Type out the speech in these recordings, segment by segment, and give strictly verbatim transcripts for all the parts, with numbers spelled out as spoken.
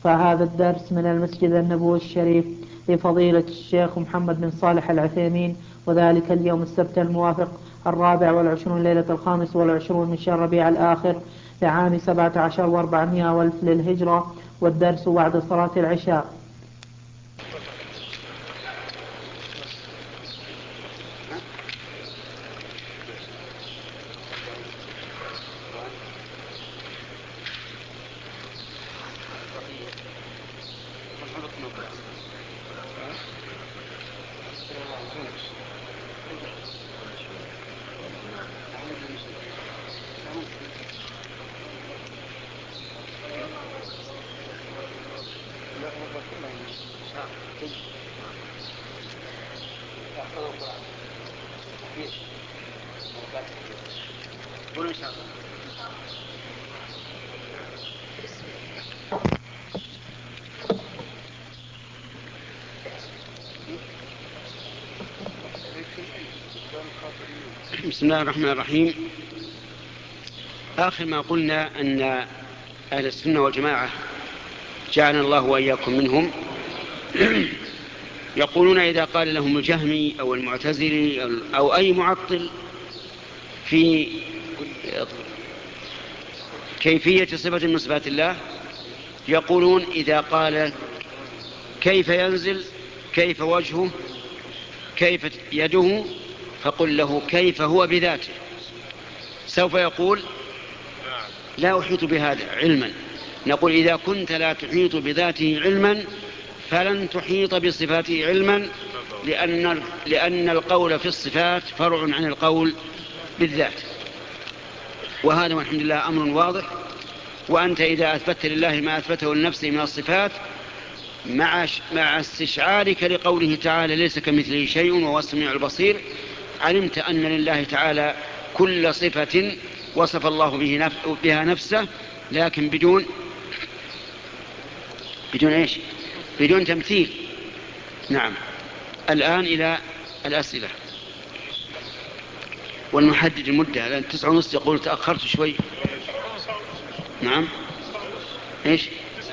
فهذا الدرس من المسجد النبوي الشريف لفضيلة الشيخ محمد بن صالح العثيمين، وذلك اليوم السبت الموافق الرابع والعشرون ليلة الخامس والعشرون من شهر ربيع الآخر لعام سبعة عشر وأربعمائة والف للهجرة، والدرس بعد صلاة العشاء. بسم الله الرحمن الرحيم. آخر ما قلنا أن أهل السنة والجماعة جعلنا الله وإياكم منهم يقولون إذا قال لهم الجهمي أو المعتزلي أو أي معطل في كيفية صفة من صفات الله، يقولون إذا قال كيف ينزل، كيف وجهه، كيف يده، فقل له كيف هو بذاته. سوف يقول لا أحيط بهذا علما. نقول إذا كنت لا تحيط بذاته علما فلن تحيط بصفاته علما، لأن, لأن القول في الصفات فرع عن القول بالذات، وهذا والحمد لله أمر واضح. وأنت إذا أثبت لله ما أثبته لنفسه من الصفات مع, مع استشعارك لقوله تعالى ليس كمثله شيء وهو السميع البصير، علمت أن لله تعالى كل صفة وصف الله به نف... بها نفسه، لكن بدون بدون إيش؟ بدون تمثيل. نعم. الآن إلى الأسئلة، ونحدد المدة لأن تسعة ونص يقول تأخرت شوي. نعم. إيش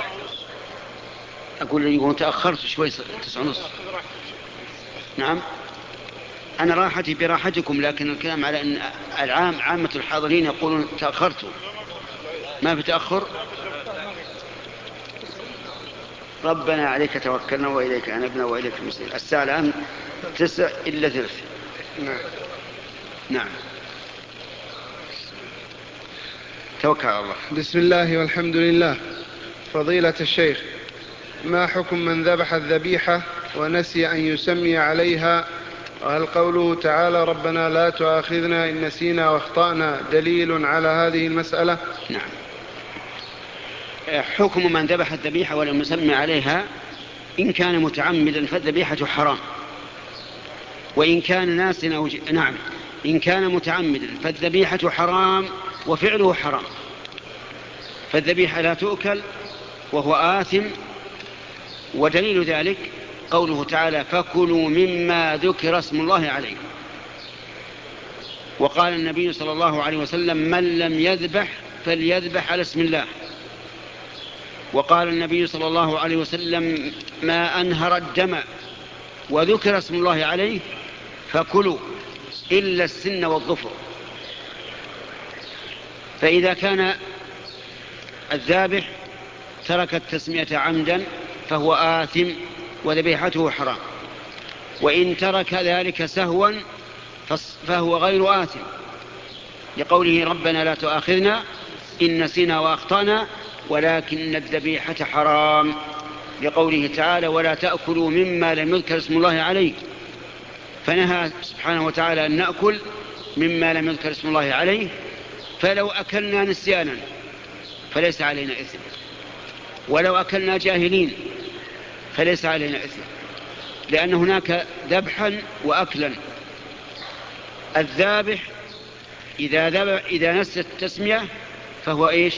أقول لي يقول تأخرت شوي تسعة ونص. نعم. أنا راحتي براحتكم، لكن الكلام على أن العام عامة الحاضرين يقولون تأخرتوا. ما في تأخر. ربنا عليك توكلنا وإليك أنبنا وإليك المصير. الساعة الآن تسع إلا ثلث. نعم. نعم. توكل على الله. بسم الله والحمد لله. فضيلة الشيخ، ما حكم من ذبح الذبيحة ونسي أن يسمي عليها؟ وهل قوله تعالى ربنا لا تؤاخذنا إن نسينا واخطأنا دليل على هذه المسألة؟ نعم. حكم من ذبح الذبيحة ولم يسمي عليها إن كان متعمدا فالذبيحة حرام، وإن كان ناسا أو ج... نعم إن كان متعمدا فالذبيحة حرام وفعله حرام. فالذبيحة لا تؤكل وهو آثم، ودليل ذلك قوله تعالى فكلوا مما ذكر اسم الله عليه. وقال النبي صلى الله عليه وسلم من لم يذبح فليذبح على اسم الله. وقال النبي صلى الله عليه وسلم ما أنهر الدم وذكر اسم الله عليه فكلوا إلا السن والظفر. فإذا كان الذابح ترك التسمية عمدا فهو آثم وذبيحته حرام، وإن ترك ذلك سهوا فهو غير آثم، لقوله ربنا لا تؤاخذنا إن نسينا وأخطأنا ولكن الذبيحة حرام، لقوله تعالى ولا تأكلوا مما لم يذكر اسم الله عليه. فنهى سبحانه وتعالى أن نأكل مما لم يذكر اسم الله عليه، فلو أكلنا نسيانا فليس علينا إثم، ولو أكلنا جاهلين فليس علينا إثم، لأن هناك ذبحا وأكلا. الذابح إذا, ذبح إذا نسى التسمية فهو إيش؟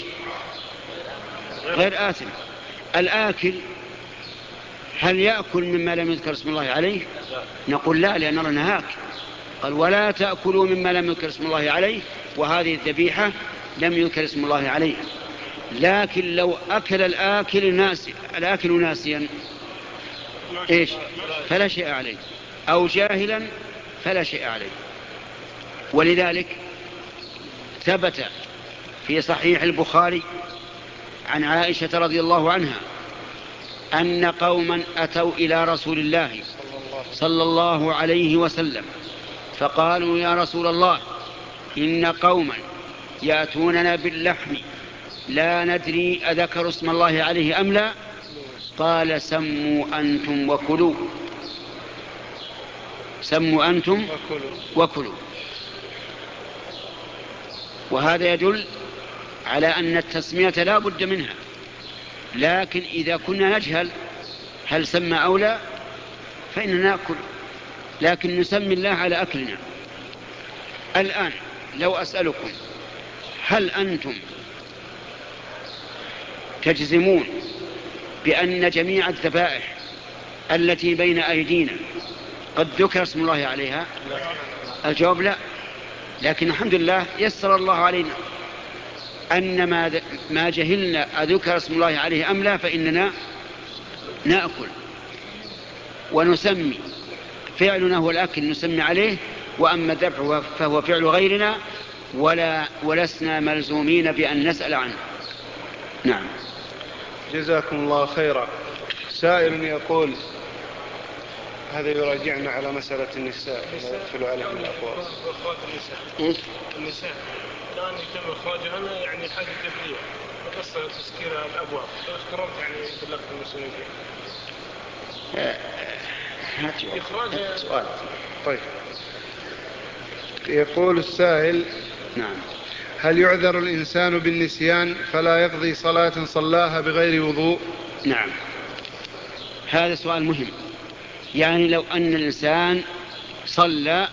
غير آثم. الآكل هل يأكل مما لم يذكر اسم الله عليه؟ نقول لا، لأن الله نهاك قال ولا تأكلوا مما لم يذكر اسم الله عليه، وهذه الذبيحة لم يذكر اسم الله عليه. لكن لو أكل الآكل ناسي الآكل ناسيا إيش فلا شيء عليه، أو جاهلا فلا شيء عليه. ولذلك ثبت في صحيح البخاري عن عائشة رضي الله عنها أن قوما أتوا إلى رسول الله صلى الله عليه وسلم فقالوا: يا رسول الله، إن قوما يأتوننا باللحم لا ندري أذكر اسم الله عليه أم لا؟ قال: سموا أنتم وكلوا، سموا أنتم وكلوا. وهذا يدل على أن التسمية لا بد منها، لكن إذا كنا نجهل هل سمى أو لا فإننا نأكل، لكن نسمي الله على أكلنا. الآن لو أسألكم: هل أنتم تجزمون بأن جميع الذبائح التي بين أيدينا قد ذكر اسم الله عليها؟ الجواب لا، لكن الحمد لله يسر الله علينا أن ما, ما جهلنا أذكر اسم الله عليه أم لا فإننا نأكل ونسمي. فعلنا هو الأكل نسمي عليه، وأما الذبح فهو فعل غيرنا، ولا ولسنا ملزومين بأن نسأل عنه. نعم. جزاكم الله خيرا. سائل يقول: هذا يراجعنا على مسألة النساء يدخل عليهم الأبواب. إخراج النساء. إيش؟ النساء الآن يتم إخراجهن يعني حاجة جبرية، وقصة تسكير الأبواب. اخترمت يعني بلغت المسلمين فيها. إخراج سؤال. طيب. يقول السائل: نعم. هل يعذر الإنسان بالنسيان فلا يقضي صلاة صلاها بغير وضوء؟ نعم، هذا سؤال مهم. يعني لو أن الإنسان صلى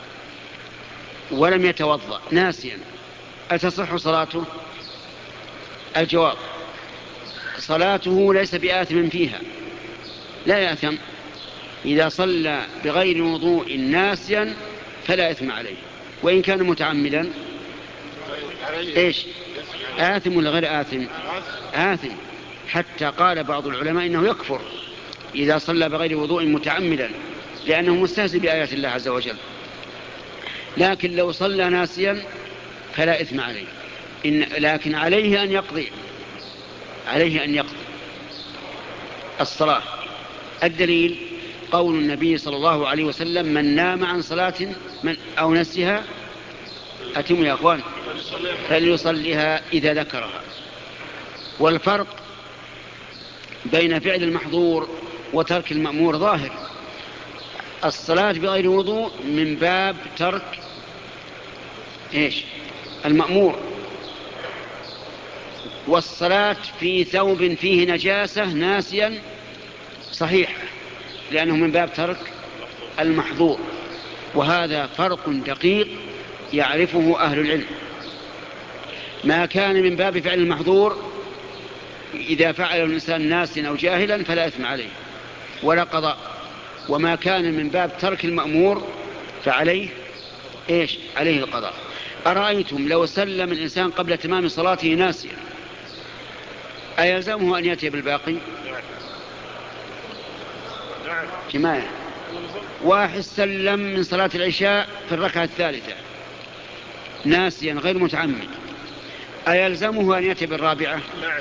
ولم يتوضأ ناسيا أتصح صلاته؟ الجواب: صلاته ليس بآثم فيها، لا يأثم. إذا صلى بغير وضوء ناسيا فلا إثم عليه، وإن كان متعمدا إيش؟ آثم ولا غير آثم؟ آثم، حتى قال بعض العلماء إنه يكفر إذا صلى بغير وضوء متعمدا، لأنه مستهزئ بآيات الله عز وجل. لكن لو صلى ناسيا فلا إثم عليه، إن لكن عليه أن يقضي عليه أن يقضي الصلاة. الدليل قول النبي صلى الله عليه وسلم: من نام عن صلاة من أو نسيها، أتموا يا أخوان، فليصليها إذا ذكرها. والفرق بين فعل المحظور وترك المأمور ظاهر. الصلاة بغير وضوء من باب ترك إيش؟ المأمور. والصلاة في ثوب فيه نجاسة ناسيا صحيح، لأنه من باب ترك المحظور. وهذا فرق دقيق يعرفه أهل العلم. ما كان من باب فعل المحظور إذا فعل الإنسان ناسيا أو جاهلا فلا إثم عليه ولا قضاء، وما كان من باب ترك المأمور فعليه إيش؟ عليه القضاء. أرأيتم لو سلم الإنسان قبل تمام صلاته ناسيا أيلزمه أن يأتي بالباقي؟ جماعة، واحد سلم من صلاة العشاء في الركعة الثالثة ناسيا غير متعمد، أيلزمه أن يأتي بالرابعة؟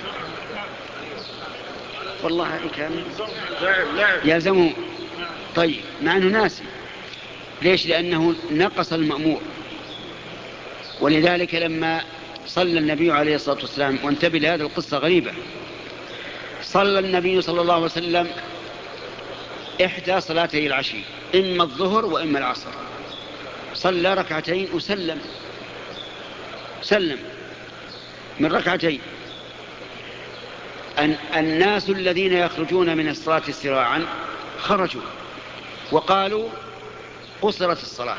والله كان يلزمه. طيب، مع أنه ناسي. ليش؟ لأنه نقص المأمور. ولذلك لما صلى النبي عليه الصلاة والسلام، وانتبه لهذه القصة غريبة، صلى النبي صلى الله عليه وسلم إحدى صلاتي العشي، إما الظهر وإما العصر، صلى ركعتين وسلم سلم من ركعتين. أن الناس الذين يخرجون من الصلاة سراعا خرجوا وقالوا قصرت الصلاة،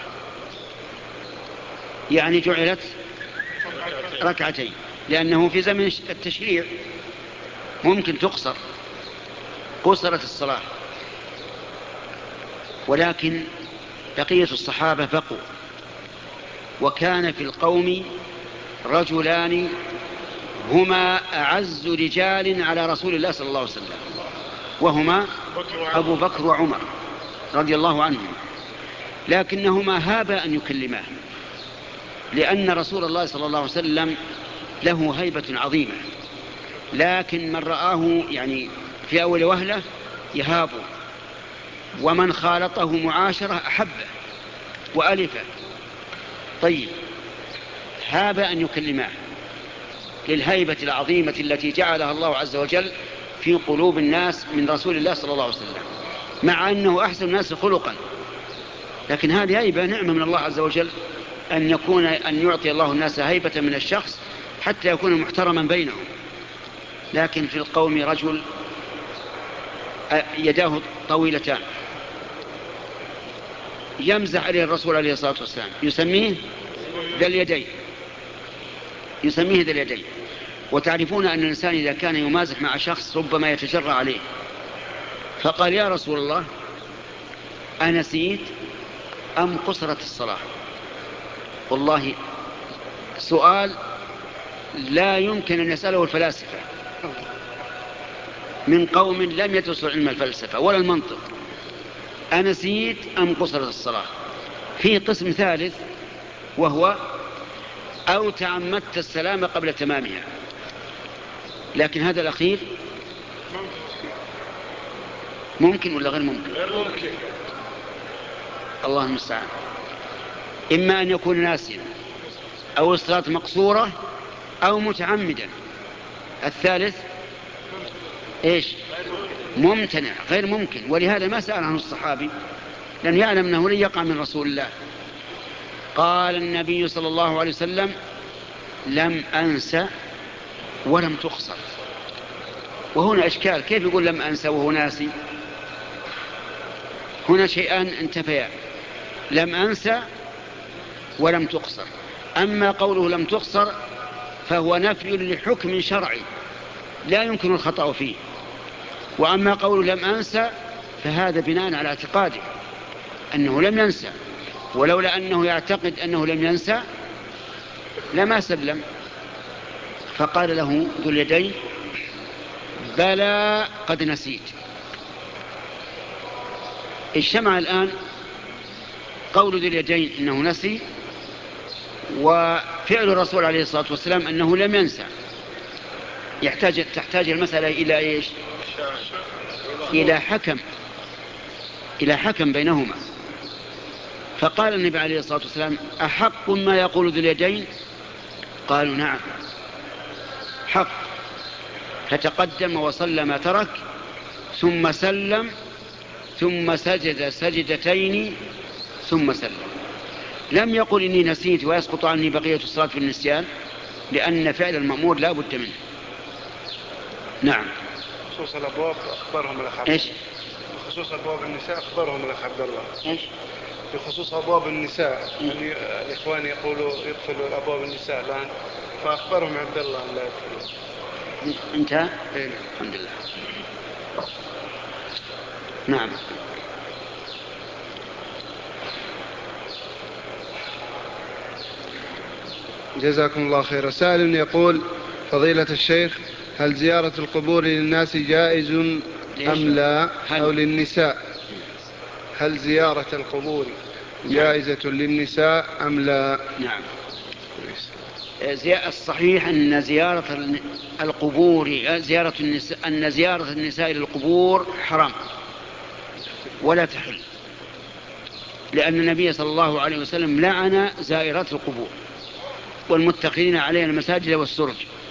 يعني جعلت ركعتين، لأنه في زمن التشريع ممكن تقصر، قصرت الصلاة. ولكن بقية الصحابة بقوا، وكان في القوم رجلان هما أعز رجال على رسول الله صلى الله عليه وسلم، وهما أبو بكر وعمر رضي الله عنهم، لكنهما هابا أن يكلماه، لأن رسول الله صلى الله عليه وسلم له هيبة عظيمة، لكن من رآه يعني في أول وهلة يهابه، ومن خالطه معاشرة أحبه وألفه. طيب، هاب أن يكلماه للهيبة العظيمة التي جعلها الله عز وجل في قلوب الناس من رسول الله صلى الله عليه وسلم، مع أنه أحسن الناس خلقا، لكن هذه هيبة نعمة من الله عز وجل، أن يكون أن يعطي الله الناس هيبة من الشخص حتى يكون محترما بينهم. لكن في القوم رجل يداه طويلتان يمزح عليه الرسول عليه الصلاة والسلام، يسميه ذا اليدين، يسميه ذا اليدين. وتعرفون أن الإنسان إذا كان يمازح مع شخص ربما يتجرأ عليه، فقال: يا رسول الله، أنسيت أم قصرت الصلاة؟ والله سؤال لا يمكن أن يسأله الفلاسفة من قوم لم يدرسوا علم الفلسفة ولا المنطق. أنسيت أم قصرت الصلاة؟ في قسم ثالث، وهو أو تعمدت السلام قبل تمامها، لكن هذا الأخير ممكن ولا غير ممكن؟ غير ممكن. الله المستعان. إما أن يكون ناسيا، أو الصلاة مقصورة، أو متعمدا. الثالث إيش؟ ممتنع، غير ممكن. ولهذا ما سأل عنه الصحابي، لأن يعلم أنه لن يقع من رسول الله. قال النبي صلى الله عليه وسلم: لم أنسى ولم تقصر. وهنا إشكال، كيف يقول لم أنسى وهو ناسي؟ هنا شيئان انتفيا، لم أنسى ولم تقصر. أما قوله لم تقصر فهو نفي لحكم شرعي لا يمكن الخطأ فيه، وأما قوله لم أنسى فهذا بناء على اعتقاده أنه لم ينسى، ولولا أنه يعتقد أنه لم ينسى لما سلم. فقال له ذو اليدين: بلى قد نسيت. اجتمع الآن قول ذو اليدين إنه نسي، وفعل الرسول عليه الصلاة والسلام أنه لم ينسى. يحتاج تحتاج المسألة إلى إيش؟ إلى حكم، إلى حكم بينهما. فقال النبي عليه الصلاة والسلام: أحق ما يقول ذو اليدين؟ قالوا: نعم حق. فتقدم وصلى ما ترك، ثم سلم، ثم سجد سجدتين، ثم سلم. لم يقل إني نسيت ويسقط عني بقية الصلاة في النسيان، لأن فعل المأمور لا بد منه. نعم. خصوص الأبواب أخبرهم الأخ عبد الله. إيش؟ بخصوص أبواب النساء أخبرهم الأخ عبد الله. إيش؟ بخصوص أبواب النساء، يعني الإخوان يقولوا يقفلوا أبواب النساء الآن، فأخبرهم عبد الله أن لا يقفلوا. انتهى؟ إيه. الحمد لله. نعم. جزاكم الله خير. سائل يقول: فضيلة الشيخ، هل زيارة القبور للناس جائز أم لا؟ أو للنساء؟ هل زيارة القبور جائزة للنساء أم لا؟ نعم. الصحيح أن زيارة القبور زيارة النساء أن زيارة النساء للقبور حرام ولا تحل، لأن النبي صلى الله عليه وسلم لعن زائرات القبور والمتخذين عليها المساجد والسرج.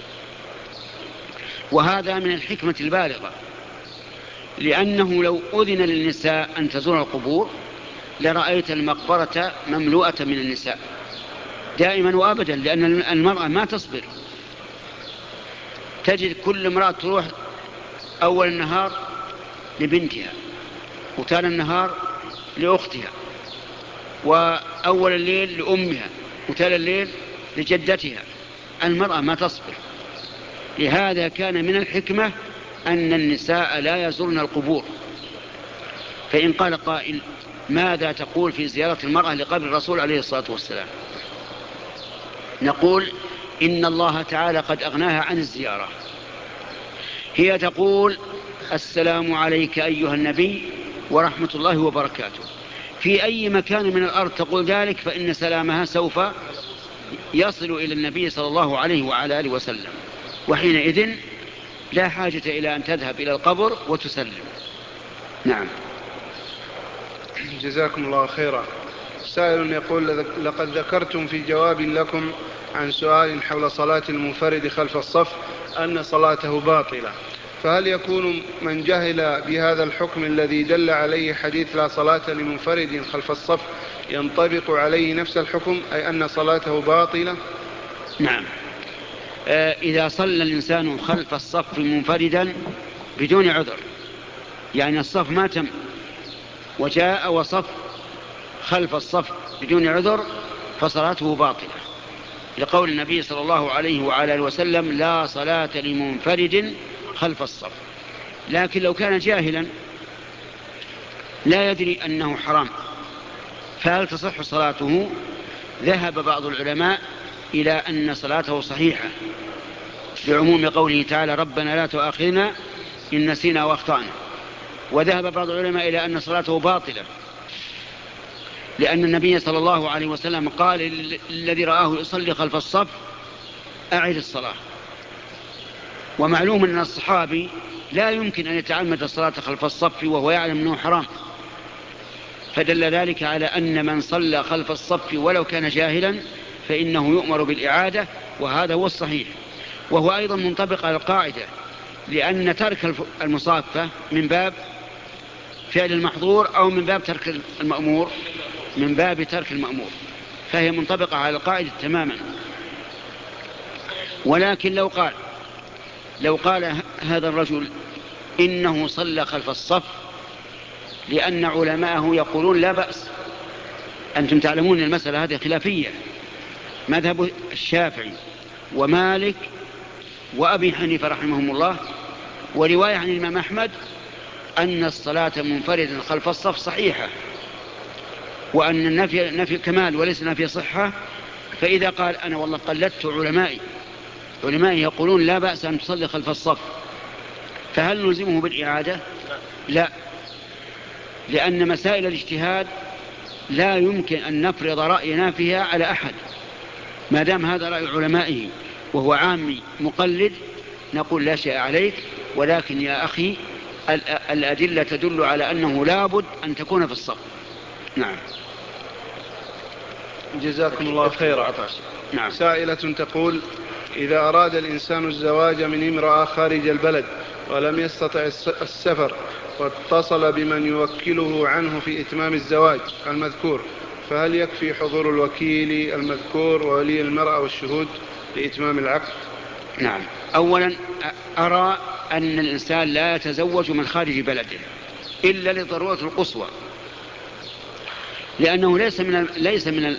وهذا من الحكمة البالغة، لأنه لو أذن للنساء أن تزور القبور لرأيت المقبرة مملوءة من النساء دائما وأبدا، لأن المرأة ما تصبر. تجد كل امرأة تروح أول النهار لبنتها، وتاني النهار لأختها، وأول الليل لأمها، وتالي الليل لجدتها. المرأة ما تصبر. لهذا كان من الحكمة أن النساء لا يزورن القبور. فإن قال قائل: ماذا تقول في زيارة المرأة لقبر الرسول عليه الصلاة والسلام؟ نقول: إن الله تعالى قد أغناها عن الزيارة. هي تقول السلام عليك أيها النبي ورحمة الله وبركاته. في أي مكان من الأرض تقول ذلك فإن سلامها سوف يصل إلى النبي صلى الله عليه وعلى آله وسلم، وحينئذ لا حاجة إلى أن تذهب إلى القبر وتسلم. نعم. جزاكم الله خيرا. سائل يقول لقد ذكرتم في جواب لكم عن سؤال حول صلاة المنفرد خلف الصف أن صلاته باطلة، فهل يكون من جهل بهذا الحكم الذي دل عليه حديث لا صلاة لمنفرد خلف الصف ينطبق عليه نفس الحكم، أي أن صلاته باطلة؟ نعم. آه إذا صلى الإنسان خلف الصف منفردا بدون عذر، يعني الصف ما تم وجاء وصف خلف الصف بدون عذر، فصلاته باطلة، لقول النبي صلى الله عليه وعلى آله وسلم لا صلاة لمنفرد خلف الصف. لكن لو كان جاهلا لا يدري أنه حرام، فهل تصح صلاته؟ ذهب بعض العلماء إلى أن صلاته صحيحة بعموم قوله تعالى ربنا لا تؤاخذنا إن نسينا واخطأنا. وذهب بعض العلماء إلى أن صلاته باطلة، لأن النبي صلى الله عليه وسلم قال الذي رآه يصلي خلف الصف أعد الصلاة. ومعلوم أن الصحابي لا يمكن أن يتعمد الصلاة خلف الصف وهو يعلم أنه حرام، فدل ذلك على أن من صلى خلف الصف ولو كان جاهلا فإنه يؤمر بالإعادة، وهذا هو الصحيح، وهو أيضا منطبق على القاعدة، لأن ترك المصافة من باب فعل المحظور أو من باب ترك المأمور، من باب ترك المأمور، فهي منطبقة على القاعدة تماما. ولكن لو قال لو قال هذا الرجل إنه صلى خلف الصف لأن علماءه يقولون لا بأس، أنتم تعلمون المسألة هذه خلافية، مذهب الشافعي ومالك وأبي حنيفة رحمهم الله، ورواية عن الإمام أحمد أن الصلاة منفردا خلف الصف صحيحة، وأن النفي نفي كمال وليس نفي صحة. فإذا قال أنا والله قلدت علمائي علمائي يقولون لا بأس أن تصلي خلف الصف، فهل نلزمه بالإعادة؟ لا، لأن مسائل الاجتهاد لا يمكن أن نفرض رأينا فيها على أحد، ما دام هذا رأي علمائه وهو عامي مقلد نقول لا شيء عليك، ولكن يا أخي الأدلة تدل على أنه لابد أن تكون في الصف. نعم. جزاكم الله خيرا. نعم. سائلة تقول إذا أراد الإنسان الزواج من امرأة خارج البلد ولم يستطع السفر واتصل بمن يوكله عنه في إتمام الزواج المذكور، فهل يكفي حضور الوكيل المذكور وولي المرأة والشهود لإتمام العقد؟ نعم. أولا أرى أن الإنسان لا يتزوج من خارج بلده إلا لضرورة القصوى، لأنه ليس من ليس من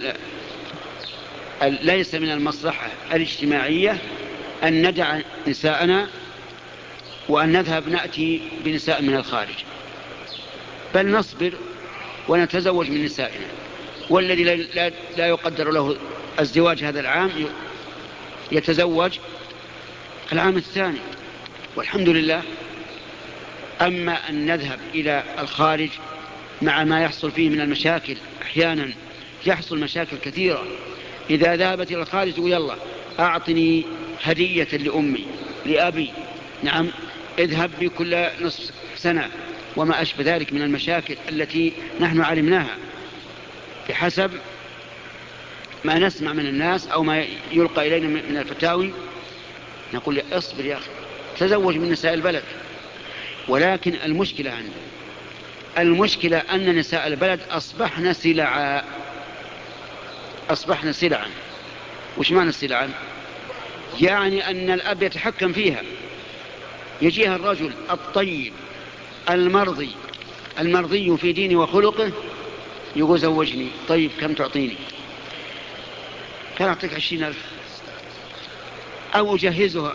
ليس من المصلحة الاجتماعية أن ندع نساءنا وأن نذهب نأتي بنساء من الخارج، بل نصبر ونتزوج من نسائنا، والذي لا يقدر له الزواج هذا العام يتزوج العام الثاني والحمد لله. أما أن نذهب إلى الخارج مع ما يحصل فيه من المشاكل، أحيانا يحصل مشاكل كثيرة، إذا ذهبت إلى الخارج تقول يلا أعطني هدية لأمي لأبي، نعم اذهب بي كل نصف سنة، وما أشبه ذلك من المشاكل التي نحن علمناها بحسب ما نسمع من الناس أو ما يلقى إلينا من الفتاوي. نقول اصبر يا أخي تزوج من نساء البلد. ولكن المشكلة عندنا المشكلة أن نساء البلد أصبحنا سلعا أصبحنا سلعا. وش معنى السلعا؟ يعني أن الأب يتحكم فيها، يجيها الرجل الطيب المرضي المرضي في دينه وخلقه يقول زوجني، طيب كم تعطيني؟ كان أعطيك عشرين ألف، أو أجهزها،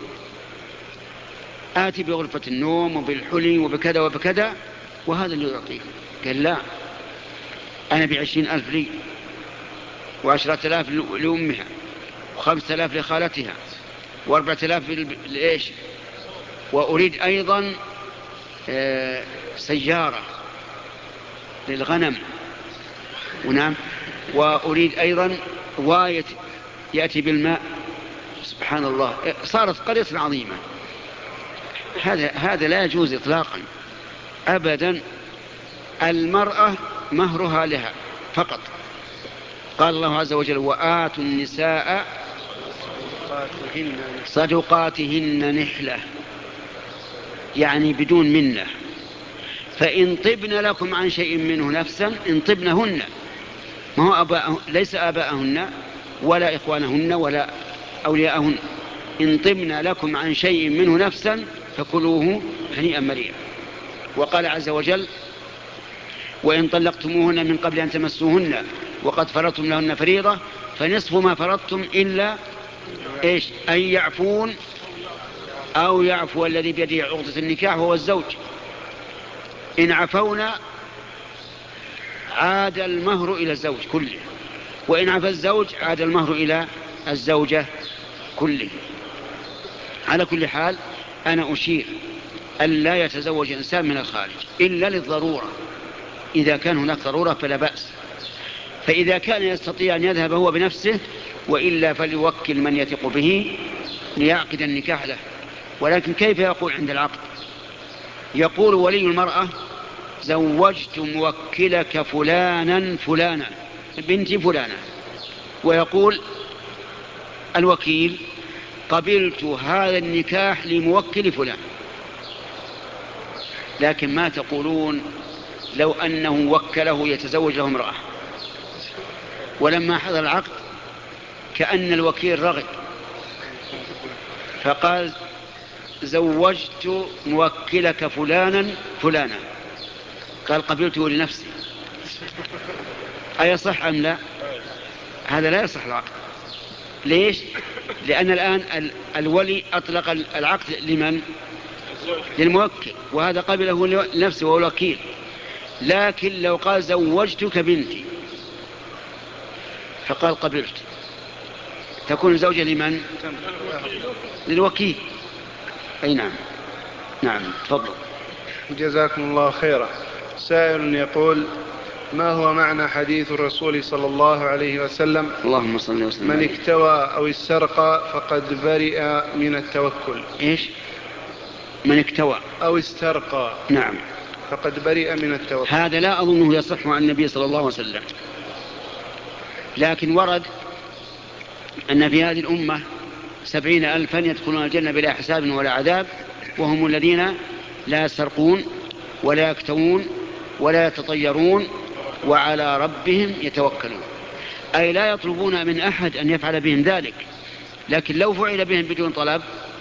آتي بغرفة النوم وبالحلي وبكذا وبكذا، وهذا اللي يعطيه. قال لا، أنا بعشرين ألف لي وعشرة آلاف لأمها، وخمسة آلاف لخالتها وأربعة آلاف لإيش، وأريد أيضا سيارة للغنم، ونعم، وأريد أيضا واية يأتي بالماء. سبحان الله، صارت قرية عظيمة. هذا هذا لا يجوز إطلاقا أبدا. المرأة مهرها لها فقط. قال الله عز وجل: وآتوا النساء صدقاتهن نحلة، يعني بدون منة. فإن طبن لكم عن شيء منه نفسا، إن طبنهن، ما هو أباء، ليس آباءهن ولا إخوانهن ولا أولياءهن، إن طبن لكم عن شيء منه نفسا فكلوه هنيئا مريئا. وقال عز وجل: وإن طلقتموهن من قبل أن تمسوهن وقد فرضتم لهن فريضة فنصف ما فرضتم إلا إيش؟ أن يعفون أو يعفو الذي بيده عقدة النكاح وهو الزوج. إن عفونا عاد المهر إلى الزوج كله، وإن عفى الزوج عاد المهر إلى الزوجة كله. على كل حال أنا أشير أن لا يتزوج إنسان من الخارج إلا للضرورة. إذا كان هناك ضرورة فلا بأس، فإذا كان يستطيع أن يذهب هو بنفسه، وإلا فليوكل من يثق به ليعقد النكاح له. ولكن كيف يقول عند العقد؟ يقول ولي المرأة: زوجت موكلك فلانا فلانا بنت فلانا، ويقول الوكيل: قبلت هذا النكاح لموكل فلان. لكن ما تقولون لو أنه وكله يتزوج له امرأة، ولما حضر العقد كأن الوكيل رغب فقال: زوجت موكلك فلانا فلانا، قال قبلته لنفسي، أيصح أم لا؟ هذا لا يصح العقد. ليش؟ لأن الآن الولي أطلق العقد لمن؟ للموكل، وهذا قبله لنفسه وهو الوكيل. لكن لو قال زوجتك بنتي فقال قبلت، تكون زوجة لمن؟ للوكيل. أي نعم. نعم تفضل. جزاكم الله خيرا. سائل يقول: ما هو معنى حديث الرسول صلى الله عليه وسلم: اللهم صل وسلم من اكتوى أو استرقى فقد برئ من التوكل؟ إيش؟ من اكتوى أو استرقى، نعم، فقد برئ من التوكل. هذا لا أظنه يصح عن النبي صلى الله عليه وسلم، لكن ورد أن في هذه الأمة سبعين ألفا يدخلون الجنة بلا حساب ولا عذاب، وهم الذين لا يسرقون ولا يكتوون ولا يتطيرون وعلى ربهم يتوكلون. أي لا يطلبون من أحد أن يفعل بهم ذلك، لكن لو فعل بهم بدون طلب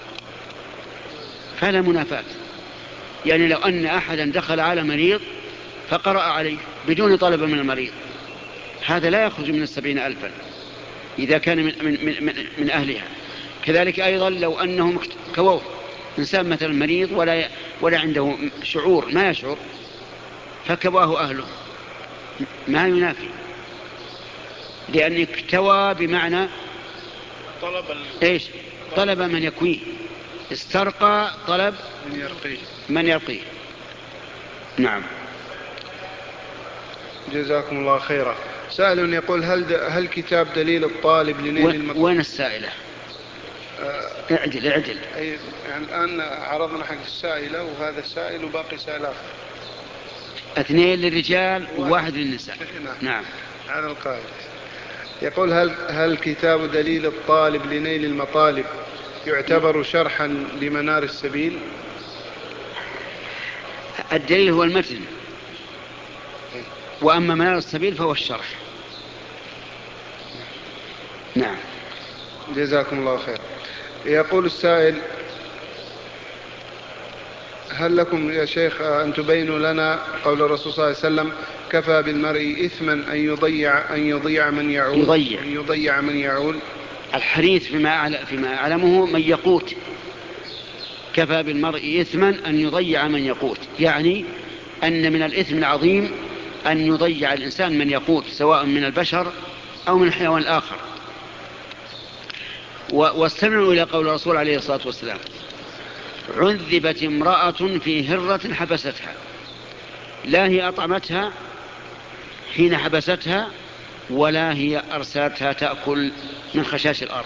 فلا منافاة. يعني لو أن أحدا دخل على مريض فقرأ عليه بدون طلب من المريض، هذا لا يخرج من السبعين ألفا إذا كان من, من, من, من أهلها. كذلك أيضا لو أنهم كووه إنسان مثلا مريض ولا, ولا عنده شعور، ما يشعر، فكواه أهله، ما ينافي، لأن اكتوى بمعنى طلب إيش؟ طلب من يكويه. استرقى طلب من يرقيه. من يرقيه. نعم. جزاكم الله خيرا. سائل يقول: هل هل كتاب دليل الطالب لنيل المطلوب؟ وين السائلة؟ آه اعدل اعدل. أي يعني الآن عرضنا حق السائلة وهذا السائل وباقي سائل آخر. اثنين للرجال وواحد للنساء. نعم. نعم. على القاعدة. يقول: هل هل كتاب دليل الطالب لنيل المطالب يعتبر شرحا لمنار السبيل؟ الدليل هو المتن، وأما منار السبيل فهو الشرح. نعم. جزاكم الله خير. يقول السائل: هل لكم يا شيخ أن تبينوا لنا قول الرسول صلى الله عليه وسلم: كفى بالمرء إثما أن يضيع أن يضيع من يعول يضيع, أن يضيع من يعول؟ الحديث فيما فيما أعلمه من يقوت. كفى بالمرء إثما أن يضيع من يقوت، يعني أن من الإثم العظيم أن يضيع الإنسان من يقوت، سواء من البشر أو من الحيوان الآخر. واستمعوا إلى قول الرسول عليه الصلاة والسلام: عذبت امرأة في هرة حبستها، لا هي أطعمتها حين حبستها ولا هي أرسلتها تأكل من خشاش الأرض.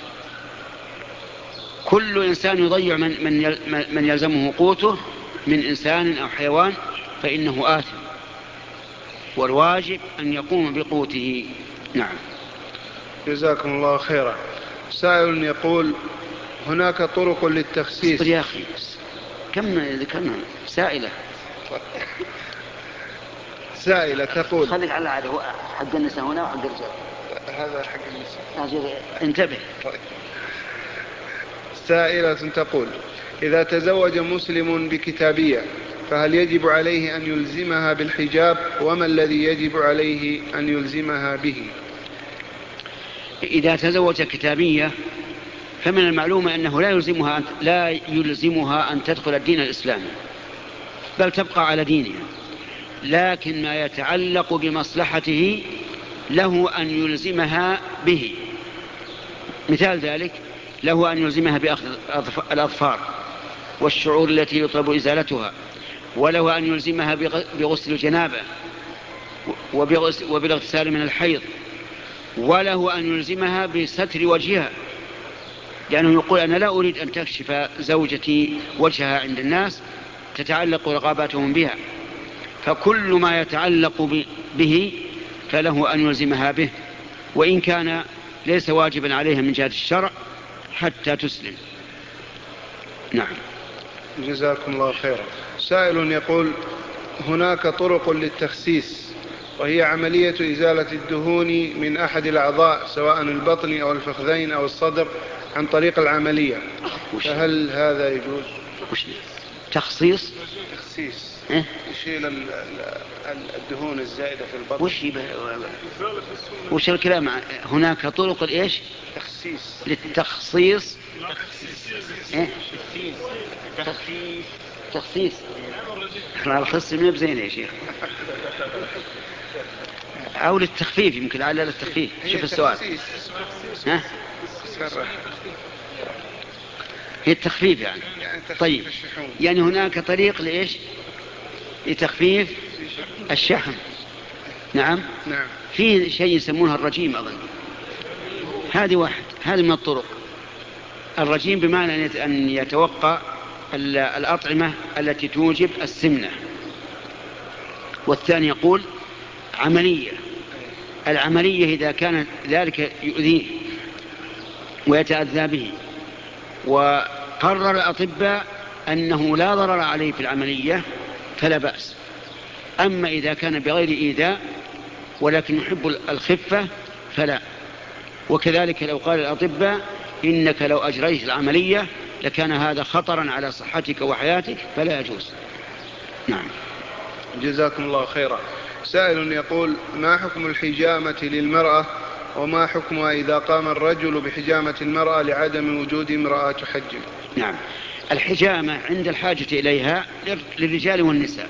كل إنسان يضيع من, من, من يلزمه قوته من إنسان أو حيوان فإنه آثم، والواجب أن يقوم بقوته. نعم. جزاكم الله خيرا. سائل يقول: هناك طرق للتخسيس. يا أخي كم ذكرنا سائلة. سائلة تقول: خليك على العادة، هو حق النساء هنا وحق الرجال. هذا حق النساء. انتبه. سائلة تقول: إذا تزوج مسلم بكتابية فهل يجب عليه أن يلزمها بالحجاب، وما الذي يجب عليه أن يلزمها به؟ إذا تزوج كتابية فمن المعلوم أنه لا يلزمها أن, لا يلزمها أن تدخل الدين الإسلامي، بل تبقى على دينها، لكن ما يتعلق بمصلحته له أن يلزمها به. مثال ذلك: له أن يلزمها بأخذ الأظفار والشعور التي يطلب إزالتها، وله أن يلزمها بغسل الجنابة وبالاغتسال من الحيض، وله أن يلزمها بستر وجهها، لأنه يقول: أنا لا أريد أن تكشف زوجتي وجهها عند الناس تتعلق رقاباتهم بها. فكل ما يتعلق به فله أن يلزمها به، وإن كان ليس واجبا عليها من جهة الشرع حتى تسلم. نعم. جزاكم الله خيرا. سائل يقول: هناك طرق للتخسيس، وهي عملية إزالة الدهون من أحد الأعضاء سواء البطن أو الفخذين أو الصدر عن طريق العملية، فهل هذا يجوز؟ تخصيص تخسيس إيه؟ يشيل الدهون الزائدة في البطن. وش وش الكلام؟ هناك طرق الإيش؟ تخسيس. للتخصيص. إيه؟ تخسيس. تخسيس. احنا الخص من بزين يا شيخ. أو للتخفيف، يمكن على للتخفيف. شوف السؤال. ها؟ هي التخفيف يعني. طيب، يعني هناك طريق لإيش؟ لتخفيف الشحم. نعم. نعم. في شيء يسمونها الرجيم أظن، هذه واحد، هذه من الطرق. الرجيم بمعنى أن يتوقع الأطعمة التي توجب السمنة. والثاني يقول عملية. العملية إذا كان ذلك يؤذيه ويتأذى به وقرر الأطباء أنه لا ضرر عليه في العملية فلا بأس. أما إذا كان بغير إيذاء ولكن يحب الخفة فلا. وكذلك لو قال الأطباء: إنك لو أجريت العملية لكان هذا خطرا على صحتك وحياتك، فلا يجوز. نعم. جزاكم الله خيرا. سائل يقول: ما حكم الحجامة للمرأة، وما حكمها إذا قام الرجل بحجامة المرأة لعدم وجود امرأة تحجم؟ نعم. الحجامة عند الحاجة إليها للرجال والنساء،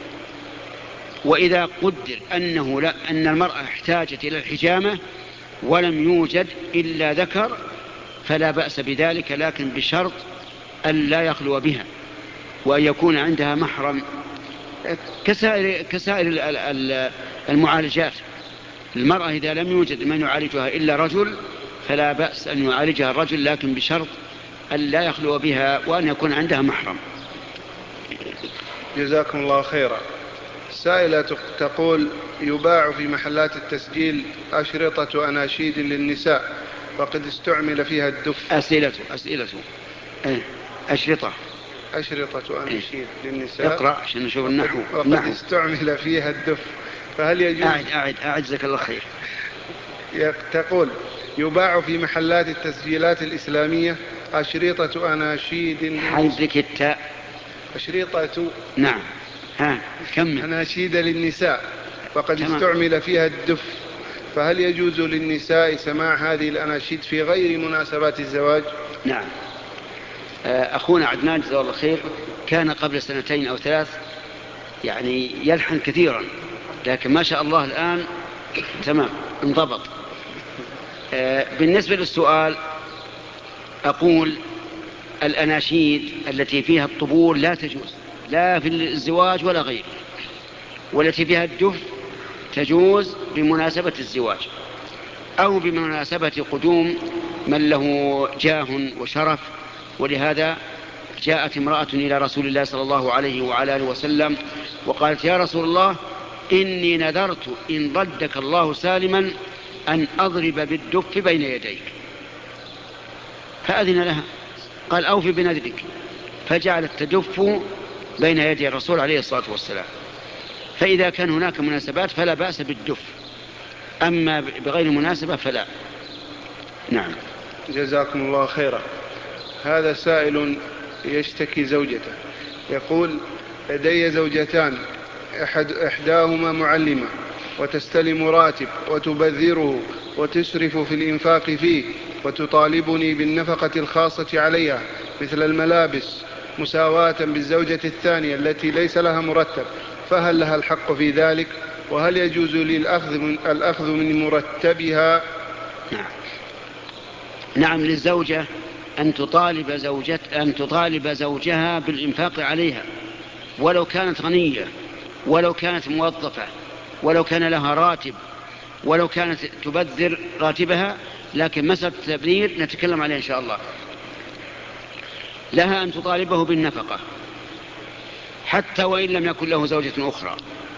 وإذا قدر أنه لا أن المرأة احتاجت إلى الحجامة ولم يوجد إلا ذكر فلا بأس بذلك، لكن بشرط أن لا يخلو بها وأن يكون عندها محرم كسائر, كسائر المعالجات. المرأة إذا لم يوجد من يعالجها إلا رجل فلا بأس أن يعالجها الرجل، لكن بشرط أن لا يخلو بها وأن يكون عندها محرم. جزاكم الله خيرا. سائلة تقول: يباع في محلات التسجيل أشرطة أناشيد للنساء وقد استعمل فيها الدف. أسئلة أسئلة إيه؟ أشرطة أشرطة أناشيد إيه؟ للنساء. اقرأ عشان نشوف النحو. وقد النحو. استعمل فيها الدف، فهل يجوز؟ أعد أعد أعجزك الله خير. تقول: يباع في محلات التسجيلات الإسلامية أشرطة أناشيد. حذك التاء. أشرطة. نعم. ها كمل. أناشيد للنساء وقد تمام. استعمل فيها الدف، فهل يجوز للنساء سماع هذه الأناشيد في غير مناسبات الزواج؟ نعم. أخونا عدنان جزاه الله خير كان قبل سنتين أو ثلاث يعني يلحن كثيرا، لكن ما شاء الله الآن تمام انضبط. بالنسبة للسؤال، أقول الأناشيد التي فيها الطبول لا تجوز، لا في الزواج ولا غيره، والتي فيها الدف تجوز بمناسبة الزواج أو بمناسبة قدوم من له جاه وشرف. ولهذا جاءت امرأة إلى رسول الله صلى الله عليه وعلى آله وسلم وقالت: يا رسول الله، إني نذرت إن ردك الله سالما أن أضرب بالدف بين يديك. فأذن لها، قال: أوفي بنذرك. فجعلت تدف بين يدي الرسول عليه الصلاة والسلام. فإذا كان هناك مناسبات فلا بأس بالدف، أما بغير مناسبة فلا. نعم. جزاكم الله خيرا. هذا سائل يشتكي زوجته، يقول: لدي زوجتان، أحد إحداهما معلمة وتستلم راتب وتبذره وتسرف في الإنفاق فيه، وتطالبني بالنفقة الخاصة عليها مثل الملابس، مساواة بالزوجة الثانية التي ليس لها مرتب، فهل لها الحق في ذلك؟ وهل يجوز لي الأخذ من, الأخذ من مرتبها؟ نعم. نعم، للزوجة أن تطالب, زوجت أن تطالب زوجها بالإنفاق عليها، ولو كانت غنية، ولو كانت موظفة، ولو كان لها راتب، ولو كانت تبذر راتبها. لكن مسألة التبذير نتكلم عليه إن شاء الله. لها أن تطالبه بالنفقة حتى وإن لم يكن له زوجة أخرى،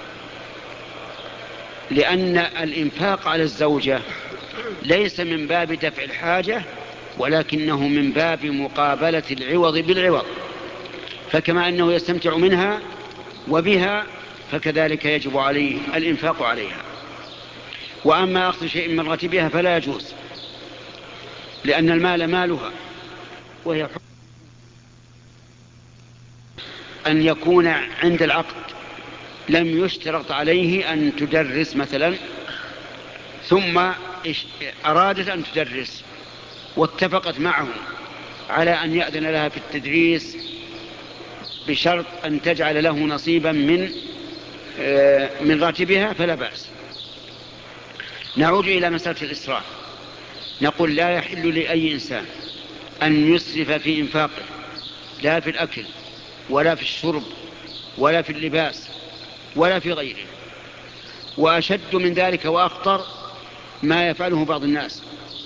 لأن الإنفاق على الزوجة ليس من باب دفع الحاجة، ولكنه من باب مقابلة العوض بالعوض. فكما أنه يستمتع منها وبها، فكذلك يجب عليه الإنفاق عليها. وأما أخذ شيء من راتبها فلا يجوز، لأن المال مالها، وهي أن يكون عند العقد لم يشترط عليه أن تدرس مثلا، ثم أرادت أن تدرس واتفقت معه على أن يأذن لها في التدريس بشرط أن تجعل له نصيبا من من راتبها، فلا بأس. نعود إلى مسألة الإسراف. نقول: لا يحل لأي إنسان أن يسرف في إنفاقه، لا في الأكل ولا في الشرب ولا في اللباس ولا في غيره. وأشد من ذلك وأخطر ما يفعله بعض الناس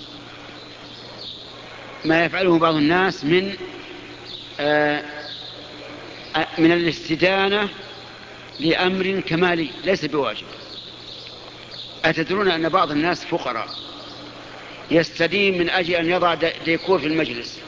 ما يفعله بعض الناس من آه من الاستدانة لأمر كمالي ليس بواجب. أتدرون أن بعض الناس فقراء يستدين من أجل أن يضع ديكور في المجلس؟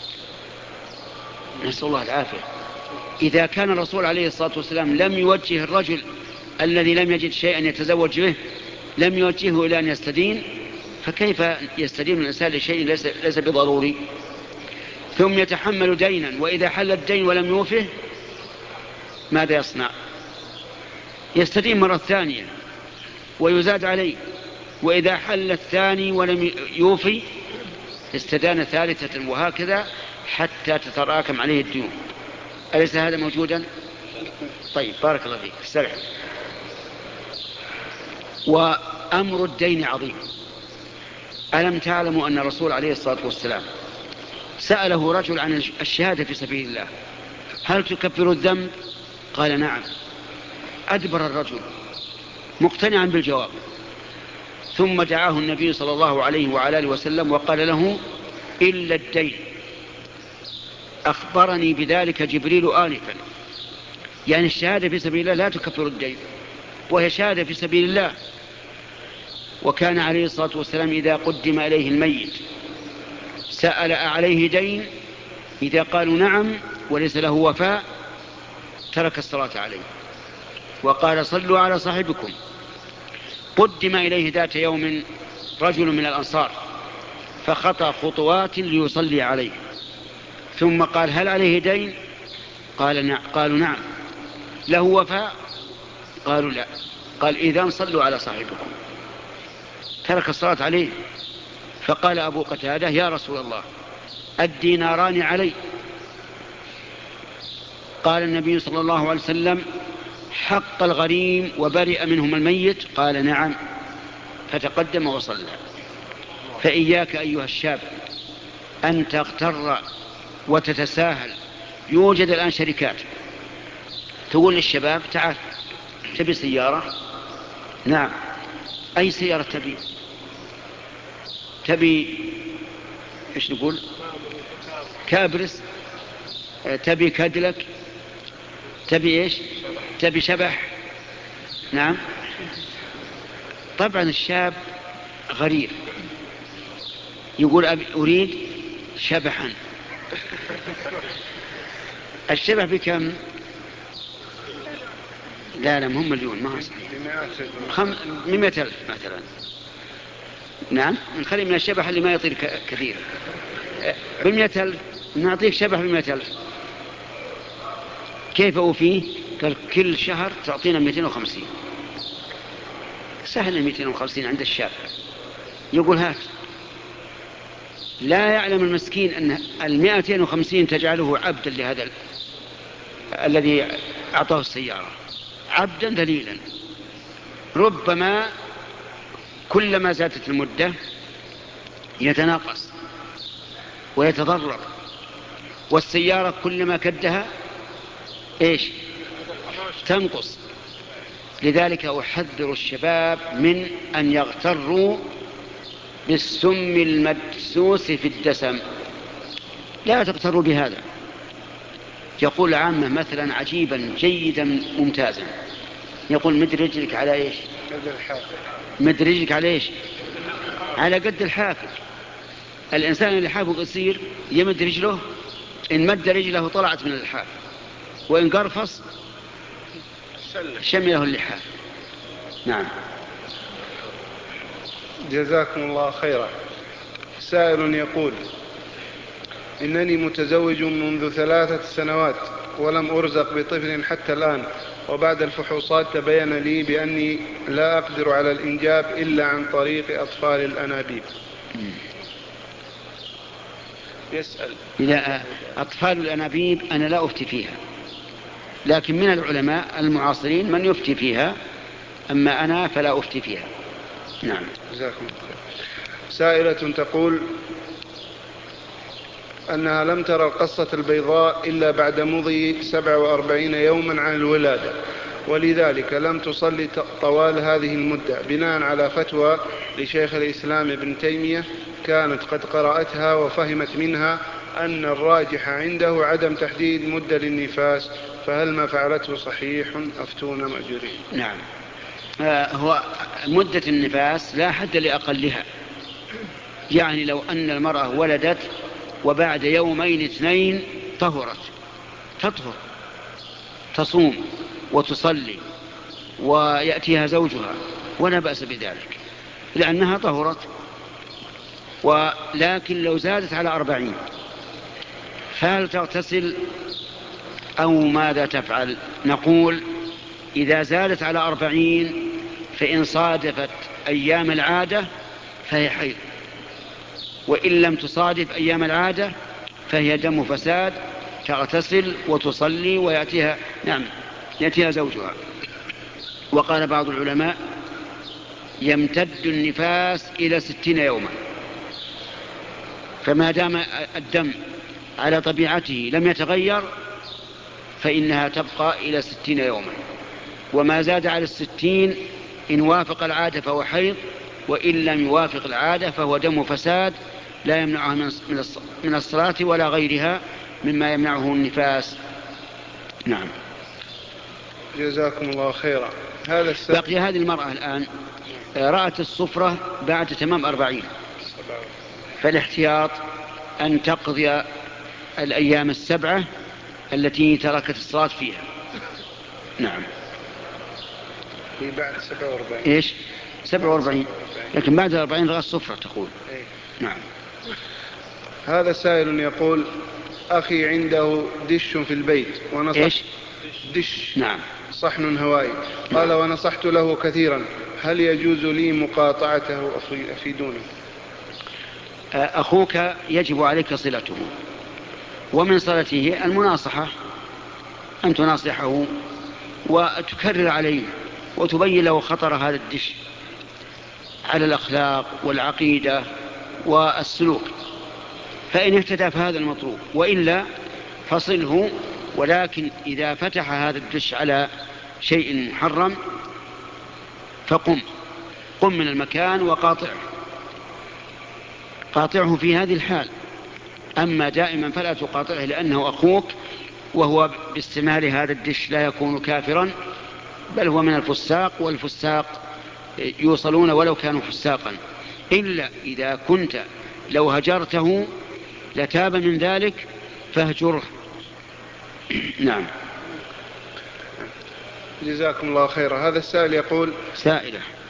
نسأل الله العافية. إذا كان الرسول عليه الصلاة والسلام لم يوجه الرجل الذي لم يجد شيئا يتزوج به، لم يوجهه إلى أن يستدين، فكيف يستدين الإنسان لشيء ليس, ليس بضروري؟ ثم يتحمل دينا، وإذا حل الدين ولم يوفه ماذا يصنع؟ يستدين مرة ثانية ويزاد عليه، وإذا حل الثاني ولم يوفي استدان ثالثة، وهكذا حتى تتراكم عليه الديون. أليس هذا موجودا؟ طيب، بارك الله فيك. استرح. وأمر الدين عظيم. ألم تعلموا أن الرسول عليه الصلاة والسلام سأله رجل عن الشهادة في سبيل الله: هل تكفر الذنب؟ قال: نعم. أدبر الرجل مقتنعا بالجواب، ثم دعاه النبي صلى الله عليه وعلى آله وسلم وقال له: إلا الدين، أخبرني بذلك جبريل آنفا. يعني الشهادة في سبيل الله لا تكفر الدين، وهي شهادة في سبيل الله. وكان عليه الصلاة والسلام إذا قدم إليه الميت سأل: عليه دين؟ إذا قالوا نعم وليس له وفاء ترك الصلاة عليه وقال: صلوا على صاحبكم. قدم إليه ذات يوم رجل من الأنصار فخطى خطوات ليصلي عليه، ثم قال: هل عليه دين؟ قال نعم. قالوا: نعم. له وفاء؟ قالوا: لا. قال: إذن صلوا على صاحبكم. ترك الصلاة عليه. فقال أبو قتادة: يا رسول الله، الديناران علي. قال النبي صلى الله عليه وسلم: حق الغريم وبرئ منهم الميت. قال: نعم. فتقدم وصلى. فإياك أيها الشاب أن تغتر وتتساهل. يوجد الآن شركات تقول للشباب تعال تبي سيارة؟ نعم. أي سيارة تبي؟ تبي إيش نقول؟ كابرس؟ تبي كادلك؟ تبي إيش؟ تبي شبح؟ نعم. طبعا الشاب غريب يقول أبي أريد شبحا. الشبح بكم؟ لا لا مهم مليون، ما صحيح. خم... مئة ألف مثلا. نعم نخلي من الشبح اللي ما يطير ك... كثير. بمئة ألف نعطيك شبح بمئة ألف. كيف أوفيه؟ قال كل شهر تعطينا مئتين وخمسين. سهل مئتين وخمسين عند الشاب. يقول هات. لا يعلم المسكين أن المئتين وخمسين تجعله عبدا لهذا ال... الذي أعطاه السيارة، عبدا ذليلا. ربما كلما زادت المدة يتناقص ويتضرر، والسيارة كلما كدها إيش؟ تنقص. لذلك أحذر الشباب من أن يغتروا بالسم المدسوس في الدسم. لا تغتروا بهذا. يقول عامة مثلا عجيبا جيدا ممتازا، يقول مد رجلك على إيش؟ مد رجلك على إيش؟ على قد الحافل. الإنسان اللي حافه قصير يمد رجله، إن مد رجله طلعت من الحافل، وإن قرفص شمله اللحاف. نعم. جزاكم الله خيرا. سائل يقول إنني متزوج منذ ثلاثة سنوات ولم أرزق بطفل حتى الآن، وبعد الفحوصات تبين لي بأني لا أقدر على الإنجاب إلا عن طريق أطفال الأنابيب. يسأل إذا أطفال الأنابيب أنا لا أفتي فيها، لكن من العلماء المعاصرين من يفتي فيها، أما أنا فلا أفتي فيها. نعم. جزاكم الله خير. سائلة تقول أنها لم ترى القصة البيضاء إلا بعد مضي سبع وأربعين يوما عن الولادة، ولذلك لم تصلي طوال هذه المدة، بناء على فتوى لشيخ الإسلام ابن تيمية كانت قد قرأتها وفهمت منها أن الراجح عنده عدم تحديد مدة للنفاس، فهل ما فعلته صحيح؟ أفتونا مأجورين. نعم. آه هو مدة النفاس لا حد لأقلها. يعني لو أن المرأة ولدت وبعد يومين اثنين طهرت، تطهر، تصوم وتصلي ويأتيها زوجها ولا بأس بذلك لأنها طهرت. ولكن لو زادت على أربعين فهل تغتسل أو ماذا تفعل؟ نقول إذا زادت على أربعين فإن صادفت أيام العادة فهي حيض، وإن لم تصادف أيام العادة فهي دم فساد، تغتسل وتصلي ويأتيها نعم يأتيها زوجها. وقال بعض العلماء يمتد النفاس إلى ستين يوما، فما دام الدم على طبيعته لم يتغير فإنها تبقى إلى ستين يوما، وما زاد على الستين إن وافق العادة فهو حيض، وإن لم يوافق العادة فهو دم فساد لا يمنعها من الصلاة ولا غيرها مما يمنعه النفاس. نعم. جزاكم الله خيرا. هذا السبب. بقي هذه المرأة الآن رأت الصفرة بعد تمام أربعين، فالاحتياط أن تقضي الأيام السبعة التي تركت الصلاة فيها. نعم. هي بعد سبعة وأربعين. إيش؟ سبعة وأربعين، لكن بعد أربعين رأت الصفرة تقول. إيه؟ نعم. هذا سائل يقول أخي عنده دش في البيت ونصح. إيش؟ دش. نعم. صحن هوائي. قال نعم. ونصحت له كثيرا، هل يجوز لي مقاطعته؟ أفيدوني. أخوك يجب عليك صلته، ومن صلته المناصحة، أن تناصحه وتكرر عليه وتبين له خطر هذا الدش على الأخلاق والعقيدة والسلوك، فإن اهتدى فهذا المطلوب، وإلا فصله. ولكن إذا فتح هذا الدش على شيء محرم فقم قم من المكان وقاطعه قاطعه في هذه الحال. أما دائما فلا تقاطعه لأنه أخوك، وهو باستعمال هذا الدش لا يكون كافرا، بل هو من الفساق، والفساق يوصلون ولو كانوا فساقا، إلا إذا كنت لو هجرته لتاب من ذلك فاهجره. نعم. جزاكم الله خيرا. هذا السائل يقول سائلة